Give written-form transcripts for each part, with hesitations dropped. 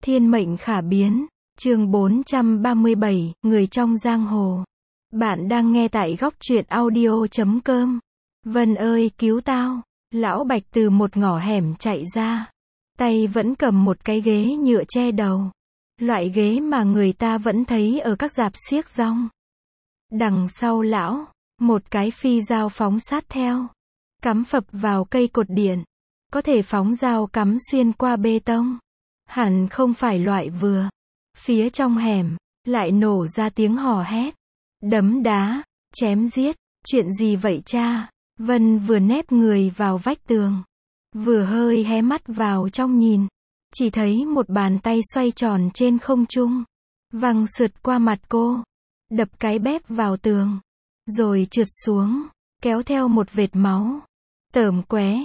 Thiên mệnh khả biến, chương 437, người trong giang hồ. Bạn đang nghe tại góc truyện audio.com. Vân ơi cứu tao, lão Bạch từ một ngõ hẻm chạy ra. Tay vẫn cầm một cái ghế nhựa che đầu. Loại ghế mà người ta vẫn thấy ở các rạp xiếc rong. Đằng sau lão, một cái phi dao phóng sát theo. Cắm phập vào cây cột điện. Có thể phóng dao cắm xuyên qua bê tông. Hẳn không phải loại vừa. Phía trong hẻm, lại nổ ra tiếng hò hét. Đấm đá, chém giết, chuyện gì vậy cha? Vân vừa nép người vào vách tường. Vừa hơi hé mắt vào trong nhìn. Chỉ thấy một bàn tay xoay tròn trên không trung. Văng sượt qua mặt cô. Đập cái bép vào tường. Rồi trượt xuống, kéo theo một vệt máu. Tởm qué,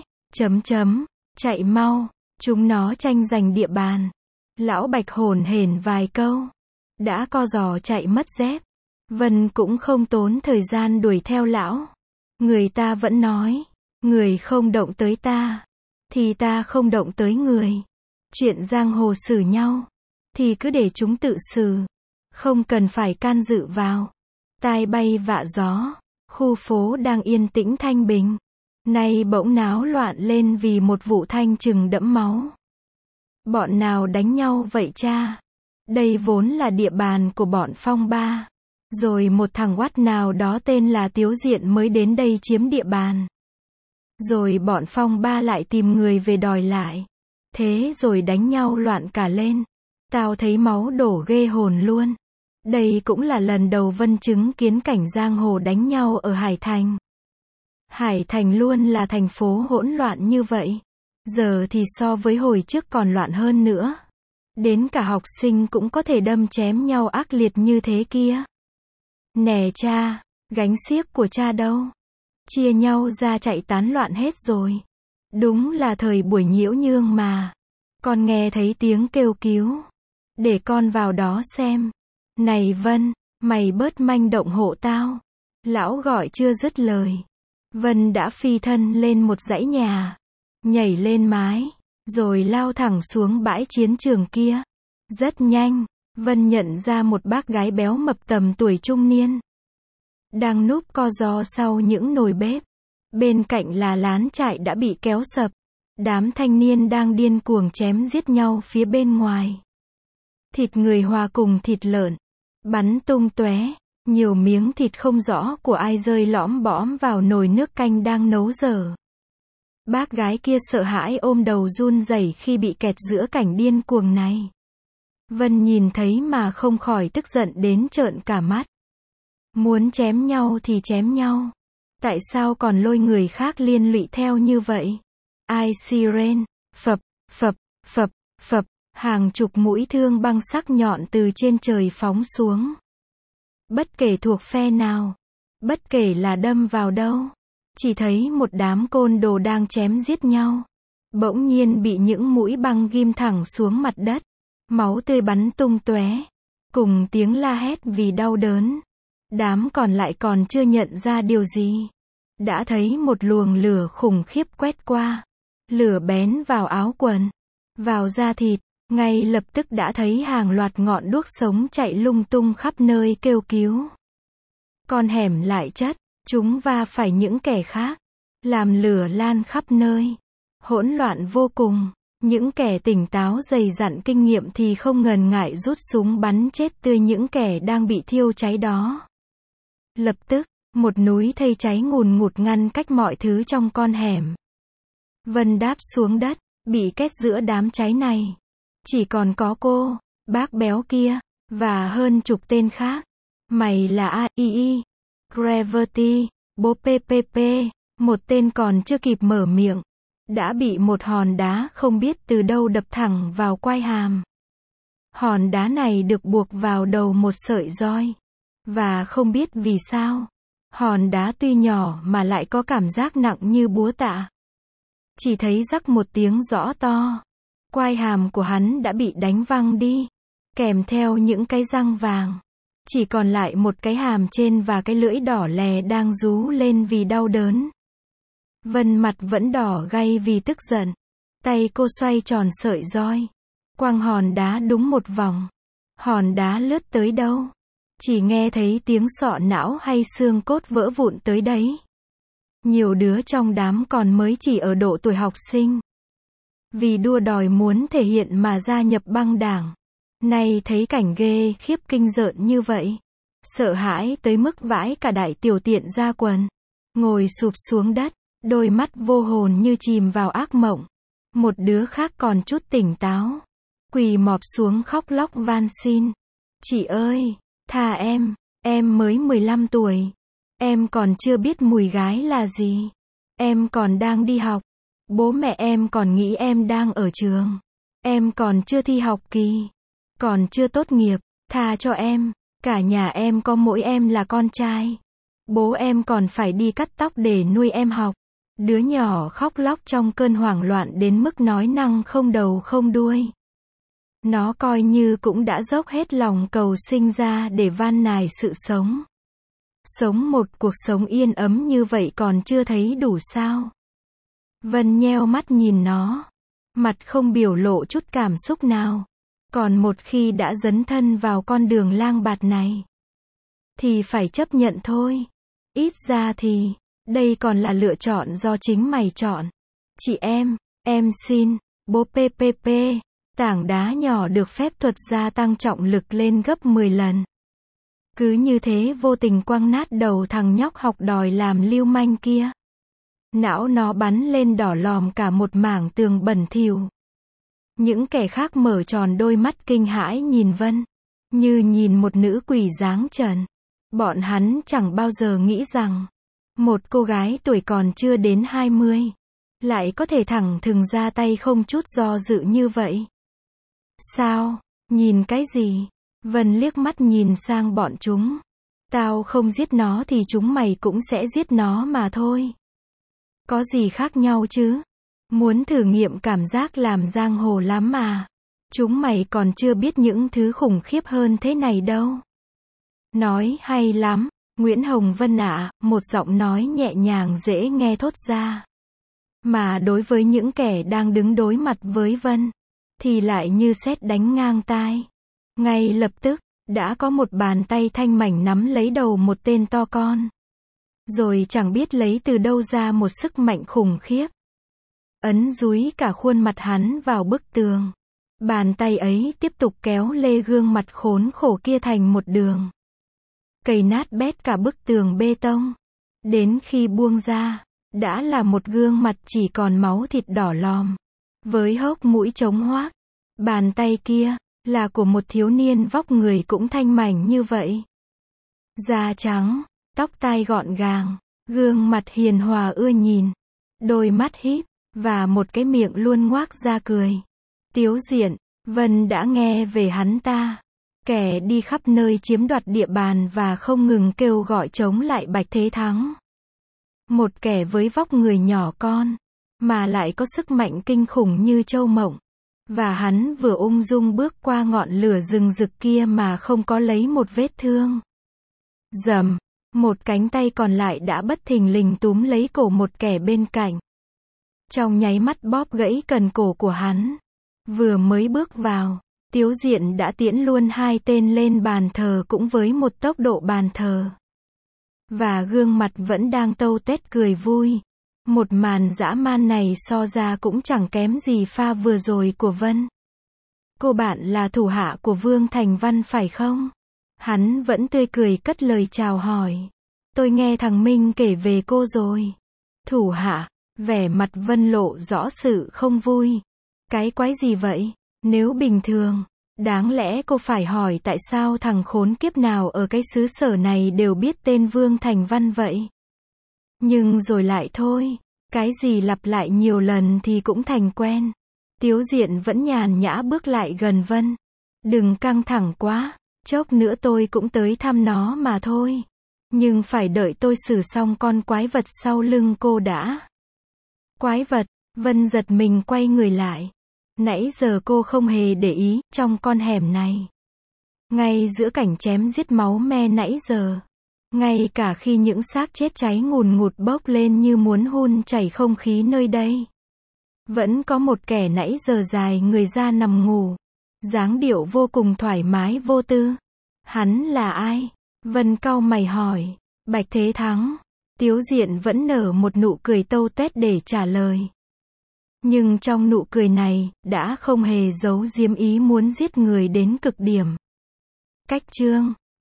chạy mau. Chúng nó tranh giành địa bàn. Lão Bạch hổn hển vài câu. Đã co giò chạy mất dép. Vân cũng không tốn thời gian đuổi theo lão. Người ta vẫn nói, người không động tới ta, thì ta không động tới người. Chuyện giang hồ xử nhau, thì cứ để chúng tự xử. Không cần phải can dự vào. Tai bay vạ gió, khu phố đang yên tĩnh thanh bình. Nay bỗng náo loạn lên vì một vụ thanh trừng đẫm máu. Bọn nào đánh nhau vậy cha? Đây vốn là địa bàn của bọn Phong Ba. Rồi một thằng oắt nào đó tên là Tiếu Diện mới đến đây chiếm địa bàn. Rồi bọn Phong Ba lại tìm người về đòi lại. Thế rồi đánh nhau loạn cả lên. Tao thấy máu đổ ghê hồn luôn. Đây cũng là lần đầu Vân chứng kiến cảnh giang hồ đánh nhau ở Hải Thành. Hải Thành luôn là thành phố hỗn loạn như vậy. Giờ thì so với hồi trước còn loạn hơn nữa. Đến cả học sinh cũng có thể đâm chém nhau ác liệt như thế kia. Nè cha, gánh xiếc của cha đâu? Chia nhau ra chạy tán loạn hết rồi. Đúng là thời buổi nhiễu nhương mà. Con nghe thấy tiếng kêu cứu. Để con vào đó xem. Này Vân, mày bớt manh động hộ tao. Lão gọi chưa dứt lời. Vân đã phi thân lên một dãy nhà. Nhảy lên mái. Rồi lao thẳng xuống bãi chiến trường kia. Rất nhanh, Vân nhận ra một bác gái béo mập tầm tuổi trung niên. Đang núp co ro sau những nồi bếp. Bên cạnh là lán trại đã bị kéo sập. Đám thanh niên đang điên cuồng chém giết nhau phía bên ngoài. Thịt người hòa cùng thịt lợn. Bắn tung tóe. Nhiều miếng thịt không rõ của ai rơi lõm bõm vào nồi nước canh đang nấu dở. Bác gái kia sợ hãi ôm đầu run rẩy khi bị kẹt giữa cảnh điên cuồng này. Vân nhìn thấy mà không khỏi tức giận đến trợn cả mắt. Muốn chém nhau thì chém nhau. Tại sao còn lôi người khác liên lụy theo như vậy? Ai siren, phập, phập, phập, phập, hàng chục mũi thương băng sắc nhọn từ trên trời phóng xuống. Bất kể thuộc phe nào, bất kể là đâm vào đâu, chỉ thấy một đám côn đồ đang chém giết nhau. Bỗng nhiên bị những mũi băng ghim thẳng xuống mặt đất. Máu tươi bắn tung tóe. Cùng tiếng la hét vì đau đớn. Đám còn lại còn chưa nhận ra điều gì. Đã thấy một luồng lửa khủng khiếp quét qua. Lửa bén vào áo quần. Vào da thịt. Ngay lập tức đã thấy hàng loạt ngọn đuốc sống chạy lung tung khắp nơi kêu cứu. Con hẻm lại chất. Chúng va phải những kẻ khác. Làm lửa lan khắp nơi. Hỗn loạn vô cùng. Những kẻ tỉnh táo dày dặn kinh nghiệm thì không ngần ngại rút súng bắn chết tươi những kẻ đang bị thiêu cháy đó. Lập tức, một núi thây cháy ngùn ngụt ngăn cách mọi thứ trong con hẻm. Vân đáp xuống đất, bị kết giữa đám cháy này. Chỉ còn có cô, bác béo kia, và hơn chục tên khác. Mày là A.I.I. Gravity, bố PPP, một tên còn chưa kịp mở miệng. Đã bị một hòn đá không biết từ đâu đập thẳng vào quai hàm. Hòn đá này được buộc vào đầu một sợi roi. Và không biết vì sao, hòn đá tuy nhỏ mà lại có cảm giác nặng như búa tạ. Chỉ thấy rắc một tiếng rõ to. Quai hàm của hắn đã bị đánh văng đi, kèm theo những cái răng vàng. Chỉ còn lại một cái hàm trên và cái lưỡi đỏ lè đang rú lên vì đau đớn. Vân mặt vẫn đỏ gay vì tức giận. Tay cô xoay tròn sợi roi. quăng hòn đá đúng một vòng. Hòn đá lướt tới đâu? Chỉ nghe thấy tiếng sọ não hay xương cốt vỡ vụn tới đấy. Nhiều đứa trong đám còn mới chỉ ở độ tuổi học sinh. Vì đua đòi muốn thể hiện mà gia nhập băng đảng. Nay thấy cảnh ghê khiếp kinh rợn như vậy. Sợ hãi tới mức vãi cả đại tiểu tiện ra quần. Ngồi sụp xuống đất, đôi mắt vô hồn như chìm vào ác mộng. Một đứa khác còn chút tỉnh táo. Quỳ mọp xuống khóc lóc van xin. Chị ơi, tha em mới 15 tuổi. Em còn chưa biết mùi gái là gì. Em còn đang đi học. Bố mẹ em còn nghĩ em đang ở trường. Em còn chưa thi học kỳ. Còn chưa tốt nghiệp. Tha cho em. Cả nhà em có mỗi em là con trai. Bố em còn phải đi cắt tóc để nuôi em học. Đứa nhỏ khóc lóc trong cơn hoảng loạn đến mức nói năng không đầu không đuôi. Nó coi như cũng đã dốc hết lòng cầu sinh ra để van nài sự sống. Sống một cuộc sống yên ấm như vậy còn chưa thấy đủ sao? Vân nheo mắt nhìn nó. Mặt không biểu lộ chút cảm xúc nào. Còn một khi đã dấn thân vào con đường lang bạt này, thì phải chấp nhận thôi. Ít ra thì, đây còn là lựa chọn do chính mày chọn. Chị em xin, bố PPP, tảng đá nhỏ được phép thuật gia tăng trọng lực lên gấp 10 lần. Cứ như thế vô tình quăng nát đầu thằng nhóc học đòi làm lưu manh kia. Não nó bắn lên đỏ lòm cả một mảng tường bẩn thỉu. Những kẻ khác mở tròn đôi mắt kinh hãi nhìn Vân, như nhìn một nữ quỷ dáng trần. Bọn hắn chẳng bao giờ nghĩ rằng, một cô gái tuổi còn chưa đến 20, lại có thể thẳng thừng ra tay không chút do dự như vậy. Sao? Nhìn cái gì? Vân liếc mắt nhìn sang bọn chúng. Tao không giết nó thì chúng mày cũng sẽ giết nó mà thôi. Có gì khác nhau chứ? Muốn thử nghiệm cảm giác làm giang hồ lắm mà. Chúng mày còn chưa biết những thứ khủng khiếp hơn thế này đâu. Nói hay lắm, Nguyễn Hồng Vân ạ, một giọng nói nhẹ nhàng dễ nghe thốt ra. Mà đối với những kẻ đang đứng đối mặt với Vân, thì lại như sét đánh ngang tai. Ngay lập tức, đã có một bàn tay thanh mảnh nắm lấy đầu một tên to con. Rồi chẳng biết lấy từ đâu ra một sức mạnh khủng khiếp. Ấn dúi cả khuôn mặt hắn vào bức tường. Bàn tay ấy tiếp tục kéo lê gương mặt khốn khổ kia thành một đường. Cày nát bét cả bức tường bê tông. Đến khi buông ra, đã là một gương mặt chỉ còn máu thịt đỏ lòm. Với hốc mũi trống hoác. Bàn tay kia, là của một thiếu niên vóc người cũng thanh mảnh như vậy. Da trắng, tóc tai gọn gàng, gương mặt hiền hòa ưa nhìn. Đôi mắt híp, và một cái miệng luôn ngoác ra cười. Tiếu Diện, Vân đã nghe về hắn ta. Kẻ đi khắp nơi chiếm đoạt địa bàn và không ngừng kêu gọi chống lại Bạch Thế Thắng. Một kẻ với vóc người nhỏ con, mà lại có sức mạnh kinh khủng như Châu Mộng. Và hắn vừa ung dung bước qua ngọn lửa rừng rực kia mà không có lấy một vết thương. Rầm, một cánh tay còn lại đã bất thình lình túm lấy cổ một kẻ bên cạnh. Trong nháy mắt bóp gãy cần cổ của hắn. Vừa mới bước vào, Tiếu Diện đã tiễn luôn hai tên lên bàn thờ cũng với một tốc độ bàn thờ. Và gương mặt vẫn đang tâu tuét cười vui. Một màn dã man này so ra cũng chẳng kém gì pha vừa rồi của Vân. Cô bạn là thủ hạ của Vương Thành Văn phải không? Hắn vẫn tươi cười cất lời chào hỏi. Tôi nghe thằng Minh kể về cô rồi. Thủ hạ, vẻ mặt Vân lộ rõ sự không vui. Cái quái gì vậy? Nếu bình thường, đáng lẽ cô phải hỏi tại sao thằng khốn kiếp nào ở cái xứ sở này đều biết tên Vương Thành Văn vậy? Nhưng rồi lại thôi, cái gì lặp lại nhiều lần thì cũng thành quen. Tiếu Diện vẫn nhàn nhã bước lại gần Vân. Đừng căng thẳng quá, chốc nữa tôi cũng tới thăm nó mà thôi. Nhưng phải đợi tôi xử xong con quái vật sau lưng cô đã. Quái vật? Vân giật mình quay người lại. Nãy giờ cô không hề để ý, trong con hẻm này. Ngay giữa cảnh chém giết máu me nãy giờ. Ngay cả khi những xác chết cháy ngùn ngụt bốc lên như muốn hun chảy không khí nơi đây. Vẫn có một kẻ nãy giờ dài người ra nằm ngủ. dáng điệu vô cùng thoải mái vô tư. Hắn là ai? Vân cau mày hỏi. Bạch Thế Thắng. Tiếu Diện vẫn nở một nụ cười tâu tuét để trả lời. Nhưng trong nụ cười này, đã không hề giấu giếm ý muốn giết người đến cực điểm. Cách chương